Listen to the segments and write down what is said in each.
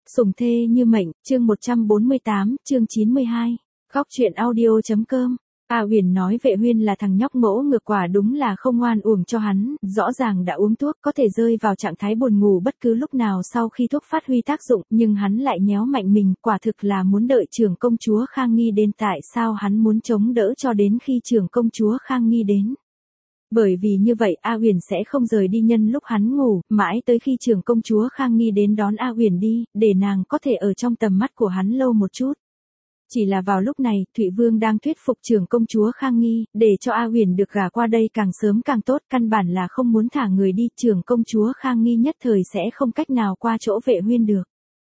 Sủng thê như mệnh, chương 148, chương 92. Góc truyện audio.com. A Huyền nói Vệ Huyên là thằng nhóc ngỗ ngược, quả đúng là không ngoan uổng cho hắn, rõ ràng đã uống thuốc, có thể rơi vào trạng thái buồn ngủ bất cứ lúc nào sau khi thuốc phát huy tác dụng, nhưng hắn lại nhéo mạnh mình, quả thực là muốn đợi trưởng công chúa Khang Nghi đến. Tại sao hắn muốn chống đỡ cho đến khi trưởng công chúa Khang Nghi đến? Bởi vì như vậy A Huyền sẽ không rời đi nhân lúc hắn ngủ, mãi tới khi trưởng công chúa Khang Nghi đến đón A Huyền đi, để nàng có thể ở trong tầm mắt của hắn lâu một chút. Chỉ là vào lúc này, Thụy Vương đang thuyết phục trưởng công chúa Khang Nghi, để cho A Huyền được gả qua đây càng sớm càng tốt, căn bản là không muốn thả người đi, trưởng công chúa Khang Nghi nhất thời sẽ không cách nào qua chỗ Vệ Huyên được.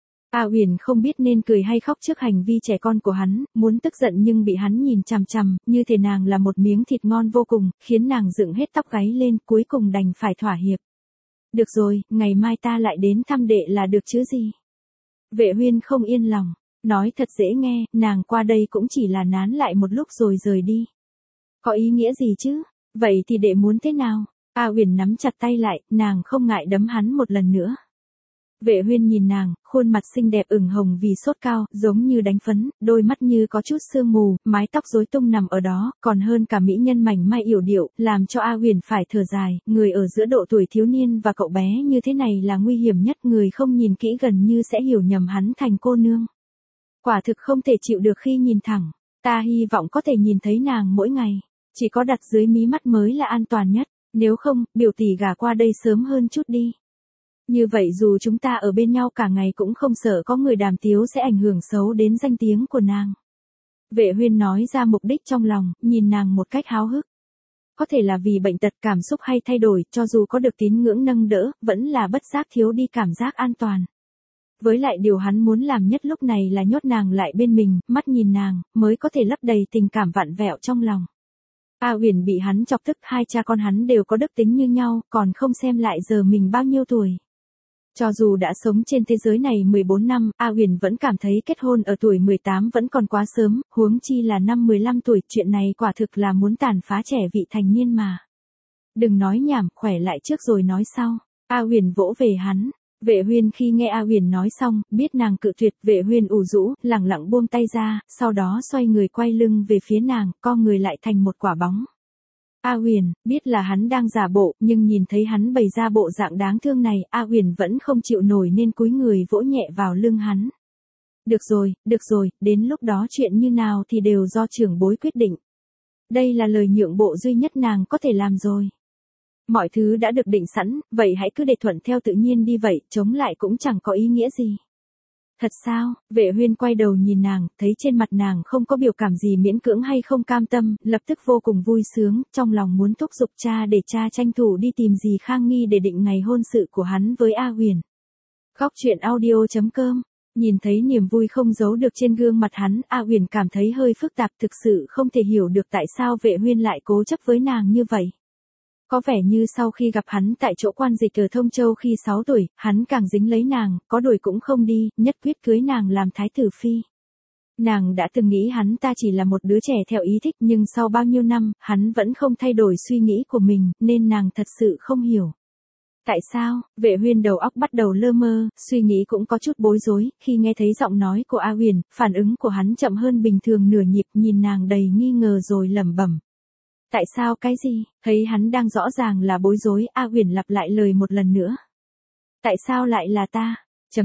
A Huyền không biết nên cười hay khóc trước hành vi trẻ con của hắn, muốn tức giận nhưng bị hắn nhìn chằm chằm, như thể nàng là một miếng thịt ngon vô cùng, khiến nàng dựng hết tóc gáy lên, cuối cùng đành phải thỏa hiệp. Được rồi, ngày mai ta lại đến thăm đệ là được chứ gì. Vệ Huyên không yên lòng, nói thật dễ nghe, nàng qua đây cũng chỉ là nán lại một lúc rồi rời đi. Có ý nghĩa gì chứ? Vậy thì đệ muốn thế nào? A Huyền nắm chặt tay lại, nàng không ngại đấm hắn một lần nữa. Vệ Huyên nhìn nàng, khuôn mặt xinh đẹp ửng hồng vì sốt cao, giống như đánh phấn, đôi mắt như có chút sương mù, mái tóc rối tung nằm ở đó, còn hơn cả mỹ nhân mảnh mai yểu điệu, làm cho A Huyền phải thở dài, người ở giữa độ tuổi thiếu niên và cậu bé như thế này là nguy hiểm nhất, người không nhìn kỹ gần như sẽ hiểu nhầm hắn thành cô nương. Quả thực không thể chịu được khi nhìn thẳng, ta hy vọng có thể nhìn thấy nàng mỗi ngày, chỉ có đặt dưới mí mắt mới là an toàn nhất, nếu không, biểu tỷ gả qua đây sớm hơn chút đi. Như vậy dù chúng ta ở bên nhau cả ngày cũng không sợ có người đàm tiếu sẽ ảnh hưởng xấu đến danh tiếng của nàng. Vệ Huyên nói ra mục đích trong lòng, nhìn nàng một cách háo hức. Có thể là vì bệnh tật, cảm xúc hay thay đổi, cho dù có được tín ngưỡng nâng đỡ, vẫn là bất giác thiếu đi cảm giác an toàn. Với lại điều hắn muốn làm nhất lúc này là nhốt nàng lại bên mình, mắt nhìn nàng, mới có thể lấp đầy tình cảm vặn vẹo trong lòng. A Huyền bị hắn chọc tức, hai cha con hắn đều có đức tính như nhau, còn không xem lại giờ mình bao nhiêu tuổi. Cho dù đã sống trên thế giới này 14 năm, A Huyền vẫn cảm thấy kết hôn ở tuổi 18 vẫn còn quá sớm, huống chi là năm 15 tuổi, chuyện này quả thực là muốn tàn phá trẻ vị thành niên mà. Đừng nói nhảm, khỏe lại trước rồi nói sau. A Huyền vỗ về hắn. Vệ Huyên khi nghe A Huyền nói xong, biết nàng cự tuyệt, Vệ Huyên ủ rũ, lẳng lặng buông tay ra, sau đó xoay người quay lưng về phía nàng, co người lại thành một quả bóng. A Huyền, biết là hắn đang giả bộ, nhưng nhìn thấy hắn bày ra bộ dạng đáng thương này, A Huyền vẫn không chịu nổi nên cúi người vỗ nhẹ vào lưng hắn. Được rồi, đến lúc đó chuyện như nào thì đều do trưởng bối quyết định. Đây là lời nhượng bộ duy nhất nàng có thể làm rồi. Mọi thứ đã được định sẵn, vậy hãy cứ để thuận theo tự nhiên đi vậy, chống lại cũng chẳng có ý nghĩa gì. Thật sao? Vệ Huyên quay đầu nhìn nàng, thấy trên mặt nàng không có biểu cảm gì miễn cưỡng hay không cam tâm, lập tức vô cùng vui sướng, trong lòng muốn thúc giục cha để cha tranh thủ đi tìm dì Khang Nghi để định ngày hôn sự của hắn với A Huyền. Góc truyện audio.com. Nhìn thấy niềm vui không giấu được trên gương mặt hắn, A Huyền cảm thấy hơi phức tạp, thực sự không thể hiểu được tại sao Vệ Huyên lại cố chấp với nàng như vậy. Có vẻ như sau khi gặp hắn tại chỗ quan dịch ở Thông Châu khi 6 tuổi, hắn càng dính lấy nàng, có đuổi cũng không đi, nhất quyết cưới nàng làm thái tử phi. Nàng đã từng nghĩ hắn ta chỉ là một đứa trẻ theo ý thích, nhưng sau bao nhiêu năm, hắn vẫn không thay đổi suy nghĩ của mình, nên nàng thật sự không hiểu. Tại sao? Vệ Huyên đầu óc bắt đầu lơ mơ, suy nghĩ cũng có chút bối rối, khi nghe thấy giọng nói của A Huyền, phản ứng của hắn chậm hơn bình thường nửa nhịp, nhìn nàng đầy nghi ngờ rồi lẩm bẩm. Tại sao cái gì? Thấy hắn đang rõ ràng là bối rối, A Huyền lặp lại lời một lần nữa. Tại sao lại là ta?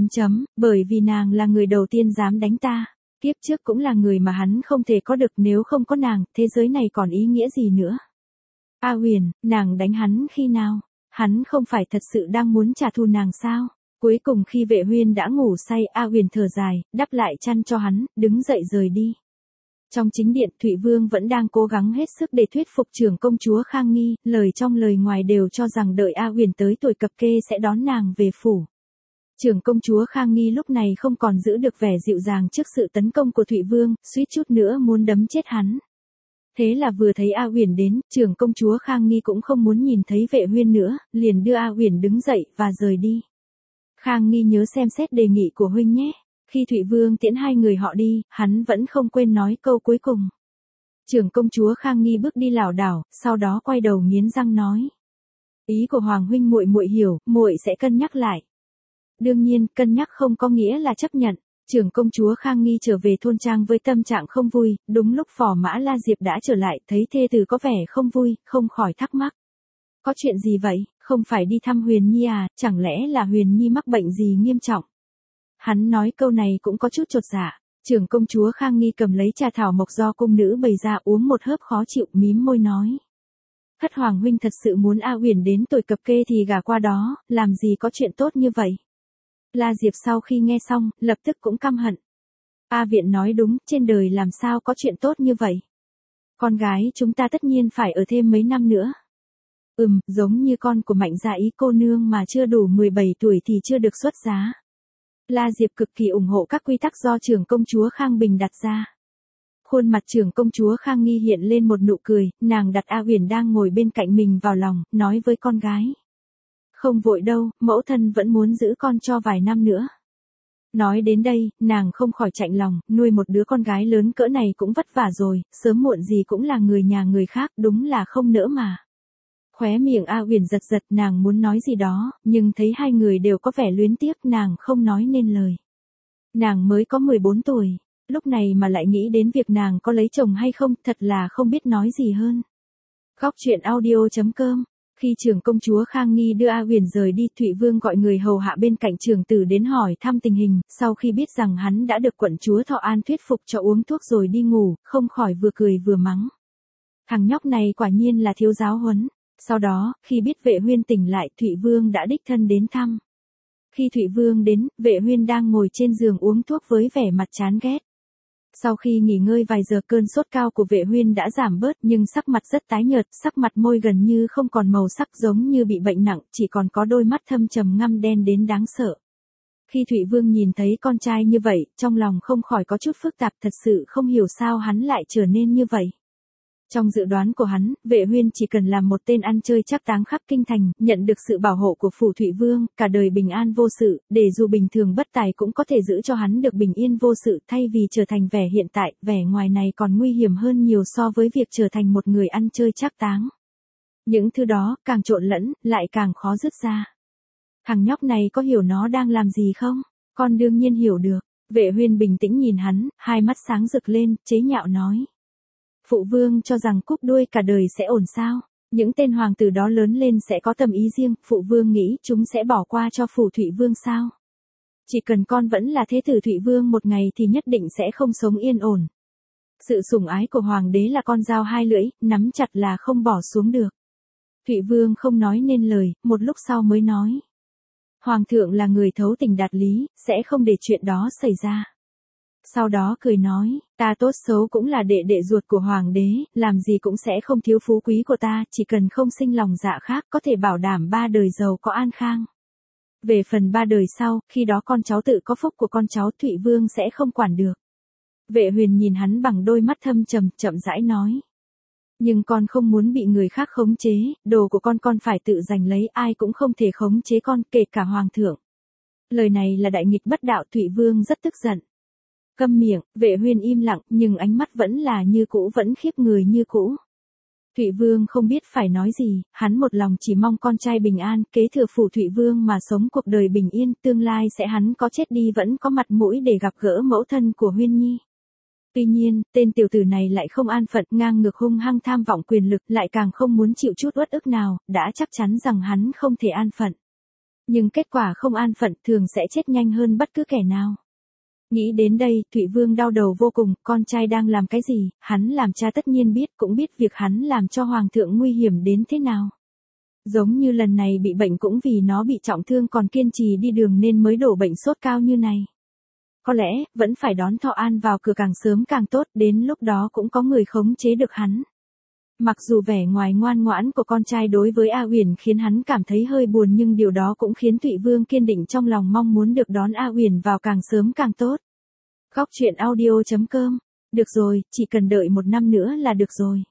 Bởi vì nàng là người đầu tiên dám đánh ta. Kiếp trước cũng là người mà hắn không thể có được, nếu không có nàng, thế giới này còn ý nghĩa gì nữa? A Huyền, nàng đánh hắn khi nào? Hắn không phải thật sự đang muốn trả thù nàng sao? Cuối cùng khi Vệ Huyên đã ngủ say, A Huyền thở dài, đắp lại chăn cho hắn, đứng dậy rời đi. Trong chính điện, Thụy Vương vẫn đang cố gắng hết sức để thuyết phục trưởng công chúa Khang Nghi, lời trong lời ngoài đều cho rằng đợi A Huyền tới tuổi cập kê sẽ đón nàng về phủ. Trưởng công chúa Khang Nghi lúc này không còn giữ được vẻ dịu dàng trước sự tấn công của Thụy Vương, suýt chút nữa muốn đấm chết hắn. Thế là vừa thấy A Huyền đến, trưởng công chúa Khang Nghi cũng không muốn nhìn thấy Vệ Huyên nữa, liền đưa A Huyền đứng dậy và rời đi. Khang Nghi nhớ xem xét đề nghị của huynh nhé. Khi Thụy Vương tiễn hai người họ đi, hắn vẫn không quên nói câu cuối cùng. Trưởng công chúa Khang Nghi bước đi lảo đảo, sau đó quay đầu nghiến răng nói: "Ý của Hoàng huynh muội hiểu, muội sẽ cân nhắc lại." Đương nhiên, cân nhắc không có nghĩa là chấp nhận. Trưởng công chúa Khang Nghi trở về thôn trang với tâm trạng không vui, đúng lúc Phò Mã La Diệp đã trở lại, thấy thê tử có vẻ không vui, không khỏi thắc mắc. Có chuyện gì vậy, không phải đi thăm Huyền Nhi à, chẳng lẽ là Huyền Nhi mắc bệnh gì nghiêm trọng? Hắn nói câu này cũng có chút chột dạ. Trưởng công chúa Khang Nghi cầm lấy trà thảo mộc do cung nữ bày ra uống một hớp khó chịu, mím môi nói. Thất hoàng huynh thật sự muốn A Uyển đến tuổi cập kê thì gả qua đó, làm gì có chuyện tốt như vậy. La Diệp sau khi nghe xong, lập tức cũng căm hận. A Viện nói đúng, trên đời làm sao có chuyện tốt như vậy. Con gái chúng ta tất nhiên phải ở thêm mấy năm nữa. Giống như con của Mạnh Gia Ý cô nương mà chưa đủ 17 tuổi thì chưa được xuất giá. La Diệp cực kỳ ủng hộ các quy tắc do trưởng công chúa Khang Bình đặt ra. Khuôn mặt trưởng công chúa Khang Nghi hiện lên một nụ cười, nàng đặt A Uyển đang ngồi bên cạnh mình vào lòng, nói với con gái. Không vội đâu, mẫu thân vẫn muốn giữ con cho vài năm nữa. Nói đến đây, nàng không khỏi chạnh lòng, nuôi một đứa con gái lớn cỡ này cũng vất vả rồi, sớm muộn gì cũng là người nhà người khác, đúng là không nỡ mà. Khóe miệng A Uyển giật giật, nàng muốn nói gì đó, nhưng thấy hai người đều có vẻ luyến tiếc, nàng không nói nên lời. Nàng mới có 14 tuổi, lúc này mà lại nghĩ đến việc nàng có lấy chồng hay không, thật là không biết nói gì hơn. Góc truyện audio.com. Khi trưởng công chúa Khang Nghi đưa A Uyển rời đi, Thụy Vương gọi người hầu hạ bên cạnh trưởng tử đến hỏi thăm tình hình, sau khi biết rằng hắn đã được quận chúa Thọ An thuyết phục cho uống thuốc rồi đi ngủ, không khỏi vừa cười vừa mắng. Thằng nhóc này quả nhiên là thiếu giáo huấn. Sau đó, khi biết Vệ Huyên tỉnh lại, Thụy Vương đã đích thân đến thăm. Khi Thụy Vương đến, Vệ Huyên đang ngồi trên giường uống thuốc với vẻ mặt chán ghét. Sau khi nghỉ ngơi vài giờ, cơn sốt cao của Vệ Huyên đã giảm bớt, nhưng sắc mặt rất tái nhợt, sắc mặt môi gần như không còn màu sắc, giống như bị bệnh nặng, chỉ còn có đôi mắt thâm trầm ngăm đen đến đáng sợ. Khi Thụy Vương nhìn thấy con trai như vậy, trong lòng không khỏi có chút phức tạp, thật sự không hiểu sao hắn lại trở nên như vậy. Trong dự đoán của hắn, Vệ Huyên chỉ cần làm một tên ăn chơi trác táng khắp kinh thành, nhận được sự bảo hộ của phủ Thụy Vương, cả đời bình an vô sự, để dù bình thường bất tài cũng có thể giữ cho hắn được bình yên vô sự, thay vì trở thành vẻ hiện tại, vẻ ngoài này còn nguy hiểm hơn nhiều so với việc trở thành một người ăn chơi trác táng. Những thứ đó, càng trộn lẫn, lại càng khó dứt ra. Thằng nhóc này có hiểu nó đang làm gì không? Con đương nhiên hiểu được. Vệ Huyên bình tĩnh nhìn hắn, hai mắt sáng rực lên, chế nhạo nói. Phụ vương cho rằng cúp đuôi cả đời sẽ ổn sao? Những tên hoàng tử đó lớn lên sẽ có tâm ý riêng, phụ vương nghĩ chúng sẽ bỏ qua cho phủ Thụy Vương sao? Chỉ cần con vẫn là thế tử Thụy Vương một ngày thì nhất định sẽ không sống yên ổn. Sự sủng ái của hoàng đế là con dao hai lưỡi, nắm chặt là không bỏ xuống được. Thụy Vương không nói nên lời, một lúc sau mới nói. Hoàng thượng là người thấu tình đạt lý, sẽ không để chuyện đó xảy ra. Sau đó cười nói, ta tốt xấu cũng là đệ đệ ruột của hoàng đế, làm gì cũng sẽ không thiếu phú quý của ta, chỉ cần không sinh lòng dạ khác, có thể bảo đảm 3 đời giàu có an khang. Về phần 3 đời sau, khi đó con cháu tự có phúc của con cháu, Thụy Vương sẽ không quản được. Vệ Huyền nhìn hắn bằng đôi mắt thâm trầm, chậm rãi nói. Nhưng con không muốn bị người khác khống chế, đồ của con phải tự giành lấy, ai cũng không thể khống chế con, kể cả hoàng thượng. Lời này là đại nghịch bất đạo, Thụy Vương rất tức giận. Câm miệng, Vệ Huyên im lặng, nhưng ánh mắt vẫn là như cũ, vẫn khiếp người như cũ. Thụy Vương không biết phải nói gì, hắn một lòng chỉ mong con trai bình an, kế thừa phủ Thụy Vương mà sống cuộc đời bình yên, tương lai sẽ hắn có chết đi vẫn có mặt mũi để gặp gỡ mẫu thân của Huyên Nhi. Tuy nhiên, tên tiểu tử này lại không an phận, ngang ngược hung hăng tham vọng quyền lực, lại càng không muốn chịu chút uất ức nào, đã chắc chắn rằng hắn không thể an phận. Nhưng kết quả không an phận thường sẽ chết nhanh hơn bất cứ kẻ nào. Nghĩ đến đây, Thụy Vương đau đầu vô cùng, con trai đang làm cái gì, hắn làm cha tất nhiên biết, cũng biết việc hắn làm cho hoàng thượng nguy hiểm đến thế nào. Giống như lần này bị bệnh cũng vì nó bị trọng thương còn kiên trì đi đường nên mới đổ bệnh sốt cao như này. Có lẽ, vẫn phải đón Thọ An vào cửa càng sớm càng tốt, đến lúc đó cũng có người khống chế được hắn. Mặc dù vẻ ngoài ngoan ngoãn của con trai đối với A Uyển khiến hắn cảm thấy hơi buồn, nhưng điều đó cũng khiến Thụy Vương kiên định trong lòng, mong muốn được đón A Uyển vào càng sớm càng tốt. Góc truyện audio.com. Được rồi, chỉ cần đợi 1 năm nữa là được rồi.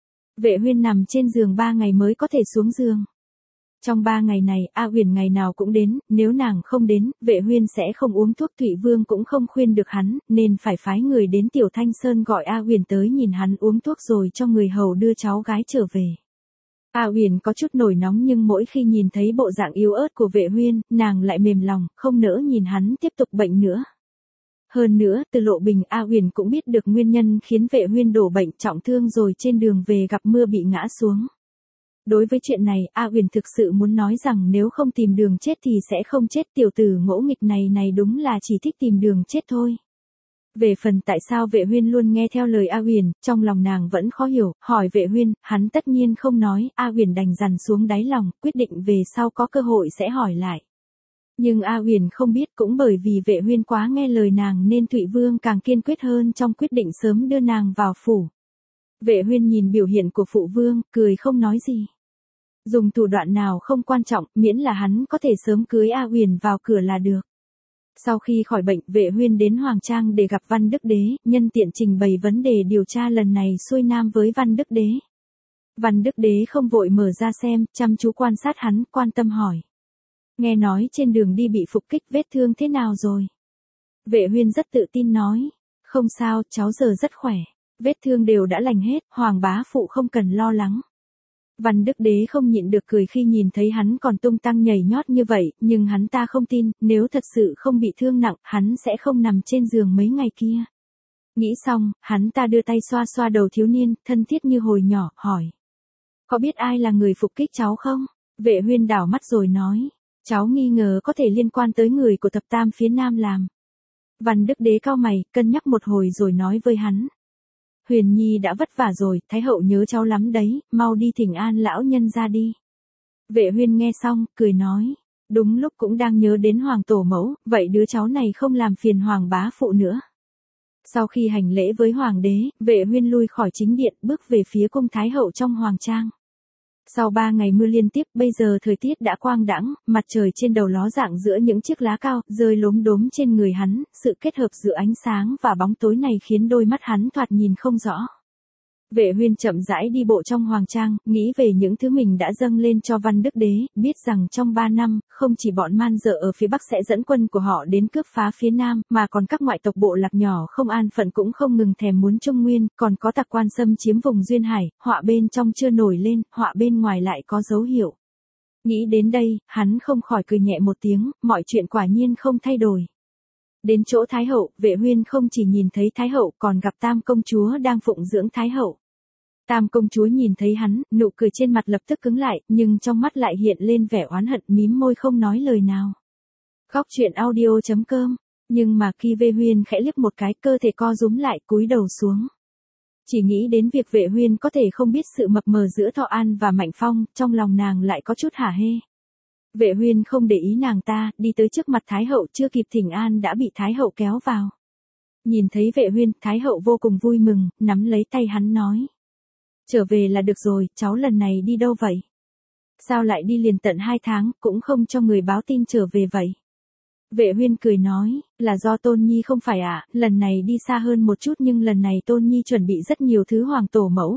Vệ Huyên nằm trên giường 3 ngày mới có thể xuống giường. Trong 3 ngày này, A Uyển ngày nào cũng đến, nếu nàng không đến, Vệ Huyên sẽ không uống thuốc, Thụy Vương cũng không khuyên được hắn, nên phải phái người đến Tiểu Thanh Sơn gọi A Uyển tới nhìn hắn uống thuốc rồi cho người hầu đưa cháu gái trở về. A Uyển có chút nổi nóng nhưng mỗi khi nhìn thấy bộ dạng yếu ớt của Vệ Huyên, nàng lại mềm lòng, không nỡ nhìn hắn tiếp tục bệnh nữa. Hơn nữa, từ Lộ Bình A Uyển cũng biết được nguyên nhân khiến Vệ Huyên đổ bệnh trọng thương rồi trên đường về gặp mưa bị ngã xuống. Đối với chuyện này, A Uyển thực sự muốn nói rằng nếu không tìm đường chết thì sẽ không chết, tiểu tử ngỗ nghịch này đúng là chỉ thích tìm đường chết thôi. Về phần tại sao Vệ Huyên luôn nghe theo lời A Uyển, trong lòng nàng vẫn khó hiểu, hỏi Vệ Huyên, hắn tất nhiên không nói, A Uyển đành dằn xuống đáy lòng, quyết định về sau có cơ hội sẽ hỏi lại. Nhưng A Uyển không biết, cũng bởi vì Vệ Huyên quá nghe lời nàng nên Thụy Vương càng kiên quyết hơn trong quyết định sớm đưa nàng vào phủ. Vệ Huyên nhìn biểu hiện của phụ vương, cười không nói gì. Dùng thủ đoạn nào không quan trọng, miễn là hắn có thể sớm cưới A Uyển vào cửa là được. Sau khi khỏi bệnh, Vệ Huyên đến Hoàng Trang để gặp Văn Đức Đế, nhân tiện trình bày vấn đề điều tra lần này xuôi nam với Văn Đức Đế. Văn Đức Đế không vội mở ra xem, chăm chú quan sát hắn, quan tâm hỏi. Nghe nói trên đường đi bị phục kích, vết thương thế nào rồi? Vệ Huyên rất tự tin nói. Không sao, cháu giờ rất khỏe. Vết thương đều đã lành hết, Hoàng bá phụ không cần lo lắng. Văn Đức Đế không nhịn được cười khi nhìn thấy hắn còn tung tăng nhảy nhót như vậy, nhưng hắn ta không tin, nếu thật sự không bị thương nặng, hắn sẽ không nằm trên giường mấy ngày kia. Nghĩ xong, hắn ta đưa tay xoa xoa đầu thiếu niên, thân thiết như hồi nhỏ, hỏi. Có biết ai là người phục kích cháu không? Vệ Huyên đảo mắt rồi nói. Cháu nghi ngờ có thể liên quan tới người của thập tam phía nam làm. Văn Đức Đế cau mày, cân nhắc một hồi rồi nói với hắn. Huyền Nhi đã vất vả rồi, Thái hậu nhớ cháu lắm đấy, mau đi thỉnh an lão nhân ra đi. Vệ Huyên nghe xong, cười nói. Đúng lúc cũng đang nhớ đến Hoàng tổ mẫu, vậy đứa cháu này không làm phiền Hoàng bá phụ nữa. Sau khi hành lễ với Hoàng đế, Vệ Huyên lui khỏi chính điện, bước về phía cung Thái hậu trong Hoàng Trang. Sau 3 ngày mưa liên tiếp, bây giờ thời tiết đã quang đãng, mặt trời trên đầu ló dạng giữa những chiếc lá cao, rơi lốm đốm trên người hắn, sự kết hợp giữa ánh sáng và bóng tối này khiến đôi mắt hắn thoạt nhìn không rõ. Vệ Huyên chậm rãi đi bộ trong Hoàng Trang, nghĩ về những thứ mình đã dâng lên cho Văn Đức Đế, biết rằng trong 3 năm, không chỉ bọn man dợ ở phía Bắc sẽ dẫn quân của họ đến cướp phá phía Nam, mà còn các ngoại tộc bộ lạc nhỏ không an phận cũng không ngừng thèm muốn Trung Nguyên, còn có tặc quan xâm chiếm vùng Duyên Hải, họa bên trong chưa nổi lên, họa bên ngoài lại có dấu hiệu. Nghĩ đến đây, hắn không khỏi cười nhẹ một tiếng, mọi chuyện quả nhiên không thay đổi. Đến chỗ Thái hậu, Vệ Huyên không chỉ nhìn thấy Thái hậu còn gặp Tam công chúa đang phụng dưỡng Thái hậu. Tam công chúa nhìn thấy hắn, nụ cười trên mặt lập tức cứng lại, nhưng trong mắt lại hiện lên vẻ oán hận, mím môi không nói lời nào. Góc truyện audio.com. Nhưng mà khi Vệ Huyên khẽ liếc một cái, cơ thể co rúm lại, cúi đầu xuống. Chỉ nghĩ đến việc Vệ Huyên có thể không biết sự mập mờ giữa Thọ An và Mạnh Phong, trong lòng nàng lại có chút hả hê. Vệ Huyên không để ý nàng ta, đi tới trước mặt Thái hậu, chưa kịp thỉnh an đã bị Thái hậu kéo vào. Nhìn thấy Vệ Huyên, Thái hậu vô cùng vui mừng, nắm lấy tay hắn nói. Trở về là được rồi, cháu lần này đi đâu vậy? Sao lại đi liền tận 2 tháng, cũng không cho người báo tin trở về vậy? Vệ Huyên cười nói, là do Tôn Nhi không phải ạ, lần này đi xa hơn một chút nhưng lần này Tôn Nhi chuẩn bị rất nhiều thứ Hoàng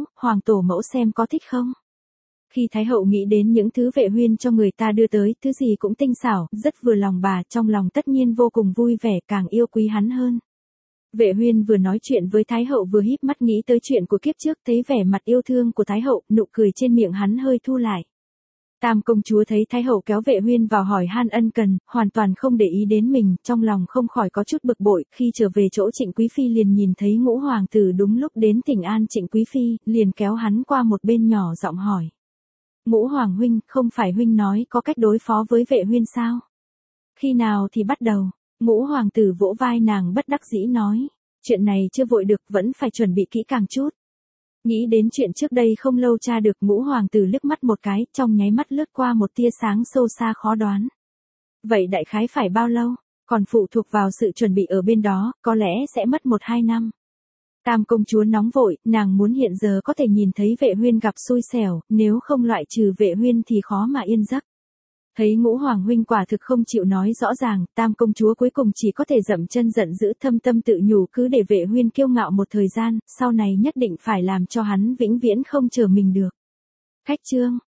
tổ mẫu xem có thích không? Khi Thái hậu nghĩ đến những thứ Vệ Huyên cho người ta đưa tới, thứ gì cũng tinh xảo, rất vừa lòng bà, trong lòng tất nhiên vô cùng vui vẻ, càng yêu quý hắn hơn. Vệ Huyên vừa nói chuyện với Thái hậu vừa híp mắt nghĩ tới chuyện của kiếp trước, thấy vẻ mặt yêu thương của Thái hậu, nụ cười trên miệng hắn hơi thu lại. Tam công chúa thấy Thái hậu kéo Vệ Huyên vào hỏi han ân cần, hoàn toàn không để ý đến mình, trong lòng không khỏi có chút bực bội, khi trở về chỗ Trịnh Quý Phi liền nhìn thấy Ngũ hoàng tử đúng lúc đến thỉnh an Trịnh Quý Phi, liền kéo hắn qua một bên nhỏ giọng hỏi. Ngũ hoàng huynh, không phải huynh nói có cách đối phó với Vệ Huyên sao? Khi nào thì bắt đầu? Ngũ hoàng tử vỗ vai nàng bất đắc dĩ nói. Chuyện này chưa vội được, vẫn phải chuẩn bị kỹ càng chút. Nghĩ đến chuyện trước đây không lâu tra được, Ngũ hoàng tử liếc mắt một cái, trong nháy mắt lướt qua một tia sáng sâu xa khó đoán. Vậy đại khái phải bao lâu? Còn phụ thuộc vào sự chuẩn bị ở bên đó, có lẽ sẽ mất 1-2 năm. Tam công chúa nóng vội, nàng muốn hiện giờ có thể nhìn thấy Vệ Huyên gặp xui xẻo, nếu không loại trừ Vệ Huyên thì khó mà yên giấc. Thấy Ngũ hoàng huynh quả thực không chịu nói rõ ràng, Tam công chúa cuối cùng chỉ có thể dậm chân giận dữ, thâm tâm tự nhủ cứ để Vệ Huyên kiêu ngạo một thời gian, sau này nhất định phải làm cho hắn vĩnh viễn không chờ mình được. Khách chương